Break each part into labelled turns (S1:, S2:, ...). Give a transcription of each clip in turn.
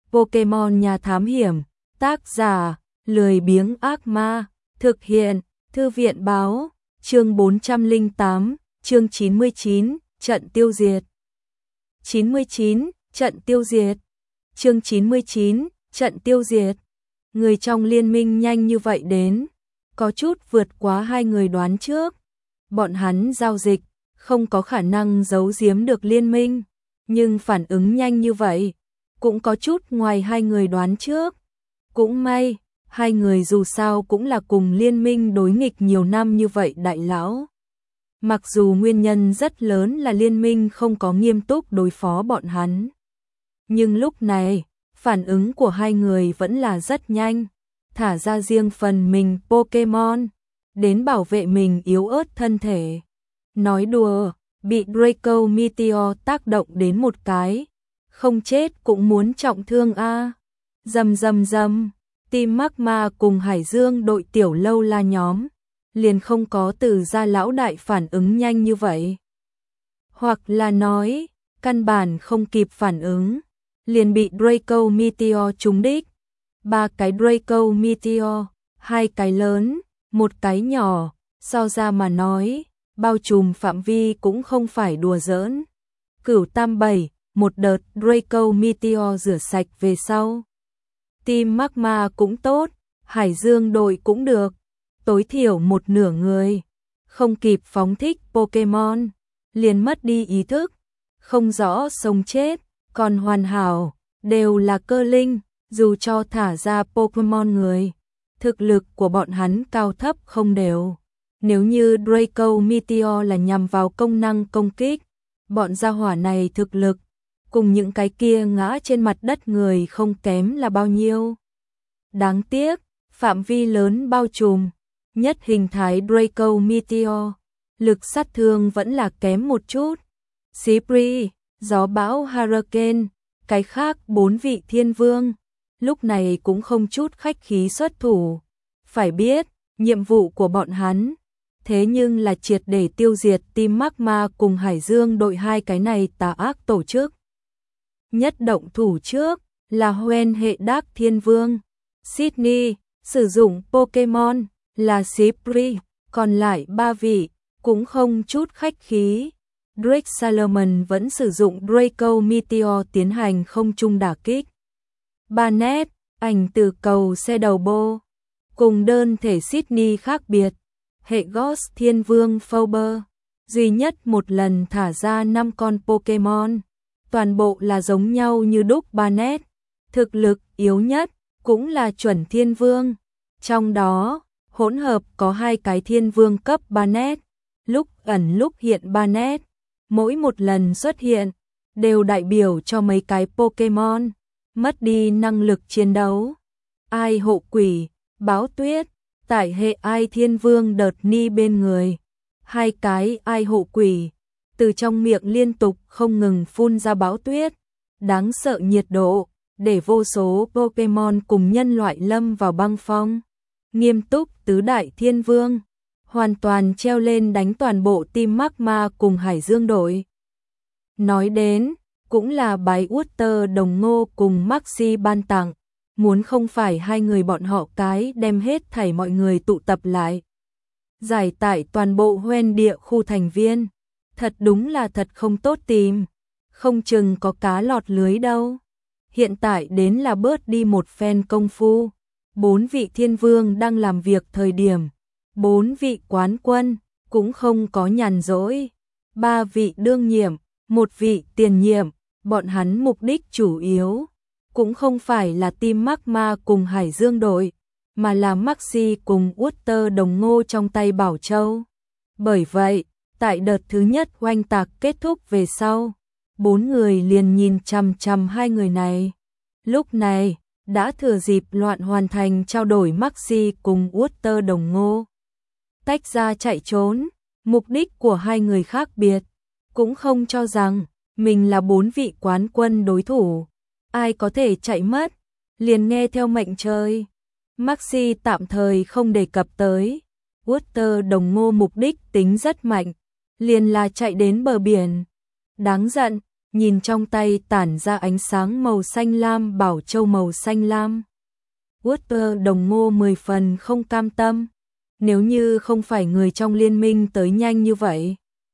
S1: Pokemon nhà thám hiểm, tác giả, lười biếng ác ma, thực hiện, thư viện báo, chương 408, chương 99, trận tiêu diệt. 99, trận tiêu diệt. Chương 99, trận tiêu diệt. Người trong liên minh nhanh như vậy đến, có chút vượt quá hai người đoán trước. Bọn hắn giao dịch, không có khả năng giấu giếm được liên minh, nhưng phản ứng nhanh như vậy, cũng có chút ngoài hai người đoán trước. Cũng may, hai người dù sao cũng là cùng liên minh đối nghịch nhiều năm như vậy đại lão. Mặc dù nguyên nhân rất lớn là liên minh không có nghiêm túc đối phó bọn hắn. Nhưng lúc này, phản ứng của hai người vẫn là rất nhanh, thả ra riêng phần mình Pokemon, đến bảo vệ mình yếu ớt thân thể. Nói đùa, bị Draco Meteor tác động đến một cái, không chết cũng muốn trọng thương a. Rầm rầm rầm, Team Magma cùng Hải Dương đội tiểu lâu la nhóm, liền không có từ gia lão đại phản ứng nhanh như vậy. Hoặc là nói, căn bản không kịp phản ứng, liền bị Draco Meteor trúng đích. 3 cái Draco Meteor, 2 cái lớn, 1 cái nhỏ, so ra mà nói, bao trùm phạm vi cũng không phải đùa giỡn. Cửu tam bảy, một đợt Draco Meteor rửa sạch về sau. Team Magma cũng tốt, Hải Dương đội cũng được, tối thiểu một nửa người, không kịp phóng thích Pokemon, liền mất đi ý thức, không rõ sống chết, còn hoàn hảo, đều là cơ linh, dù cho thả ra Pokemon người, thực lực của bọn hắn cao thấp không đều. Nếu như Draco Meteor là nhằm vào công năng công kích, bọn gia hỏa này thực lực, cùng những cái kia ngã trên mặt đất người không kém là bao nhiêu. Đáng tiếc, phạm vi lớn bao trùm, nhất hình thái Draco Meteor, lực sát thương vẫn là kém một chút. Sipri, gió bão Hurricane, cái khác 4 vị thiên vương, lúc này cũng không chút khách khí xuất thủ. Phải biết, nhiệm vụ của bọn hắn, thế nhưng là triệt để tiêu diệt Team Magma cùng Hải Dương đội hai cái này tà ác tổ chức. Nhất động thủ trước là Hoenn hệ Dark Thiên Vương, Sydney, sử dụng Pokemon là Sipri, còn lại 3 vị cũng không chút khách khí. Drake Salomon vẫn sử dụng Draco Meteor tiến hành không trung đả kích. Barnet, ảnh từ cầu xe đầu bô, cùng đơn thể Sydney khác biệt. Hệ Ghost Thiên Vương Phauber, duy nhất một lần thả ra 5 con Pokemon, toàn bộ là giống nhau như đúc Barnet, thực lực yếu nhất cũng là chuẩn Thiên Vương, trong đó hỗn hợp có 2 cái Thiên Vương cấp Barnet, lúc ẩn lúc hiện Barnet, mỗi một lần xuất hiện đều đại biểu cho mấy cái Pokemon mất đi năng lực chiến đấu. Ai hộ quỷ, báo tuyết, tại hệ ai thiên vương đợt ni bên người, 2 cái ai hộ quỷ, từ trong miệng liên tục không ngừng phun ra bão tuyết, đáng sợ nhiệt độ, để vô số Pokemon cùng nhân loại lâm vào băng phong. Nghiêm túc tứ đại thiên vương, hoàn toàn treo lên đánh toàn bộ Team Magma cùng Hải Dương đội. Nói đến, cũng là bái Water Đồng Ngô cùng Maxi ban tặng. Muốn không phải hai người bọn họ cái đem hết thảy mọi người tụ tập lại, giải tải toàn bộ Hoenn địa khu thành viên, thật đúng là thật không tốt tìm, không chừng có cá lọt lưới đâu. Hiện tại đến là bớt đi một phen công phu, 4 vị thiên vương đang làm việc thời điểm, 4 vị quán quân cũng không có nhàn rỗi, 3 vị đương nhiệm, 1 vị tiền nhiệm, bọn hắn mục đích chủ yếu cũng không phải là Team Magma cùng Hải Dương đội, mà là Maxi cùng Water Đồng Ngô trong tay Bảo Châu. Bởi vậy, tại đợt thứ nhất oanh tạc kết thúc về sau, 4 người liền nhìn chằm chằm hai người này. Lúc này, đã thừa dịp loạn hoàn thành trao đổi Maxi cùng Water Đồng Ngô. Tách ra chạy trốn, mục đích của hai người khác biệt, cũng không cho rằng mình là 4 vị quán quân đối thủ. Ai có thể chạy mất, liền nghe theo mệnh trời. Maxi tạm thời không đề cập tới. Water Đồng Ngô mục đích tính rất mạnh, liền là chạy đến bờ biển. Đáng giận, nhìn trong tay tản ra ánh sáng màu xanh lam bảo châu màu xanh lam. Walter Đồng Ngô 10 phần không cam tâm, nếu như không phải người trong liên minh tới nhanh như vậy,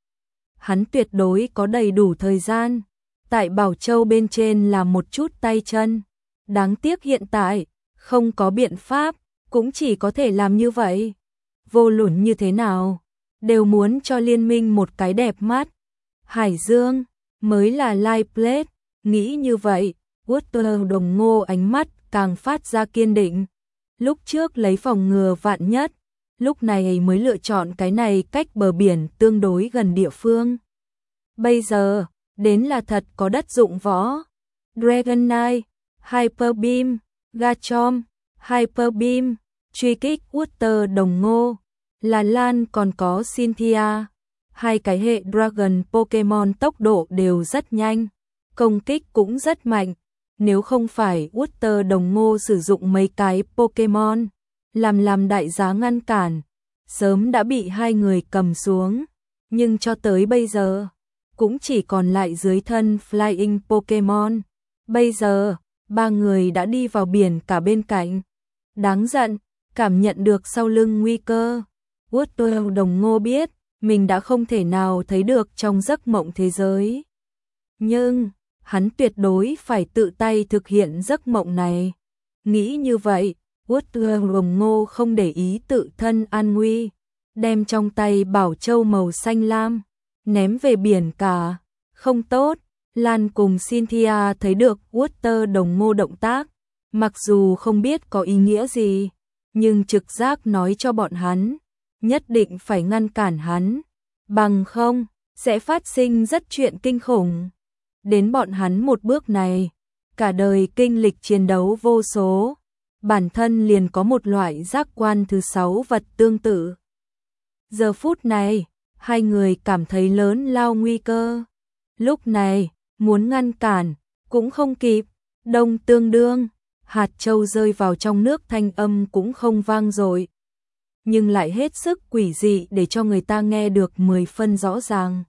S1: hắn tuyệt đối có đầy đủ thời gian. Tại Bảo Châu bên trên là một chút tay chân, đáng tiếc hiện tại không có biện pháp, cũng chỉ có thể làm như vậy. Vô luận như thế nào, đều muốn cho liên minh một cái đẹp mắt. Hải Dương mới là live plate, nghĩ như vậy, Walter Đồng Ngô ánh mắt càng phát ra kiên định. Lúc trước lấy phòng ngừa vạn nhất, lúc này mới lựa chọn cái này cách bờ biển tương đối gần địa phương. Bây giờ, đến là thật có đất dụng võ. Dragon Knight, Hyper Beam, Garchomp, Hyper Beam, truy kích Walter Đồng Ngô, là Lan còn có Cynthia. Hai cái hệ Dragon Pokemon tốc độ đều rất nhanh, công kích cũng rất mạnh. Nếu không phải Walter Đồng Ngô sử dụng mấy cái Pokemon, làm đại giá ngăn cản, sớm đã bị hai người cầm xuống. Nhưng cho tới bây giờ, cũng chỉ còn lại dưới thân Flying Pokemon. Bây giờ, ba người đã đi vào biển cả bên cạnh. Đáng giận, cảm nhận được sau lưng nguy cơ. Walter Đồng Ngô biết, mình đã không thể nào thấy được trong giấc mộng thế giới. Nhưng, hắn tuyệt đối phải tự tay thực hiện giấc mộng này. Nghĩ như vậy, Walter Đồng Ngô không để ý tự thân an nguy, đem trong tay bảo châu màu xanh lam, ném về biển cả. Không tốt, Lan cùng Cynthia thấy được Walter Đồng Ngô động tác, mặc dù không biết có ý nghĩa gì, nhưng trực giác nói cho bọn hắn, nhất định phải ngăn cản hắn, bằng không, sẽ phát sinh rất chuyện kinh khủng. Đến bọn hắn một bước này, cả đời kinh lịch chiến đấu vô số, bản thân liền có một loại giác quan thứ 6 vật tương tự. Giờ phút này, hai người cảm thấy lớn lao nguy cơ. Lúc này, muốn ngăn cản, cũng không kịp, đông tương đương, hạt châu rơi vào trong nước thanh âm cũng không vang dội, nhưng lại hết sức quỷ dị để cho người ta nghe được 10 phân rõ ràng.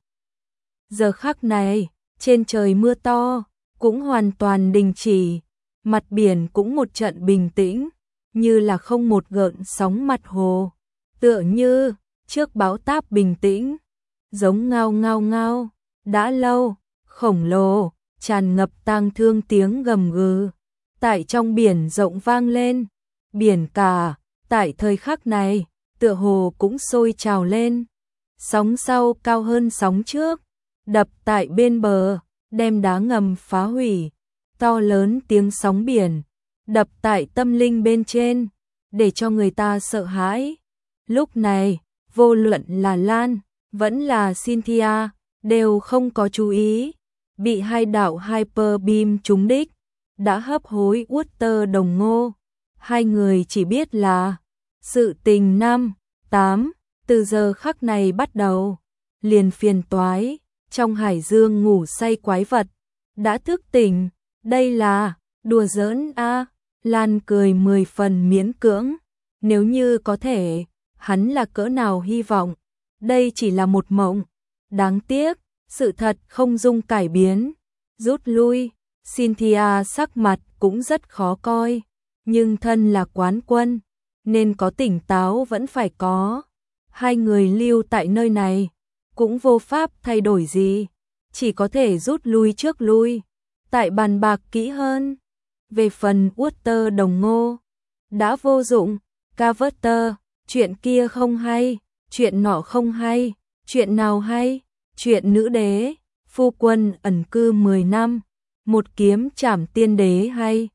S1: Giờ khắc này, trên trời mưa to, cũng hoàn toàn đình chỉ, mặt biển cũng một trận bình tĩnh, như là không một gợn sóng mặt hồ, tựa như trước bão táp bình tĩnh, giống ngao ngao ngao, đã lâu, khổng lồ, tràn ngập tang thương tiếng gầm gừ, tại trong biển rộng vang lên, biển cả, tại thời khắc này, tựa hồ cũng sôi trào lên, sóng sau cao hơn sóng trước, đập tại bên bờ, đem đá ngầm phá hủy, to lớn tiếng sóng biển, đập tại tâm linh bên trên, để cho người ta sợ hãi. Lúc này, vô luận là Lan, vẫn là Cynthia, đều không có chú ý, bị hai đạo Hyper Beam trúng đích, đã hấp hối Walter Đồng Ngô. Hai người chỉ biết là, sự tình 5, 8, từ giờ khắc này bắt đầu, liền phiền toái, trong hải dương ngủ say quái vật, đã thức tỉnh, đây là, đùa giỡn a. Lan cười 10 phần miễn cưỡng, nếu như có thể, hắn là cỡ nào hy vọng, đây chỉ là một mộng, đáng tiếc, sự thật không dung cải biến, rút lui. Cynthia sắc mặt cũng rất khó coi, nhưng thân là quán quân, nên có tỉnh táo vẫn phải có. Hai người lưu tại nơi này, cũng vô pháp thay đổi gì, chỉ có thể rút lui trước lui, tại bàn bạc kỹ hơn. Về phần Walter Đồng Ngô, đã vô dụng, Carter, chuyện kia không hay, chuyện nọ không hay, chuyện nào hay, chuyện nữ đế, phu quân ẩn cư 10 năm, một kiếm trảm tiên đế hay.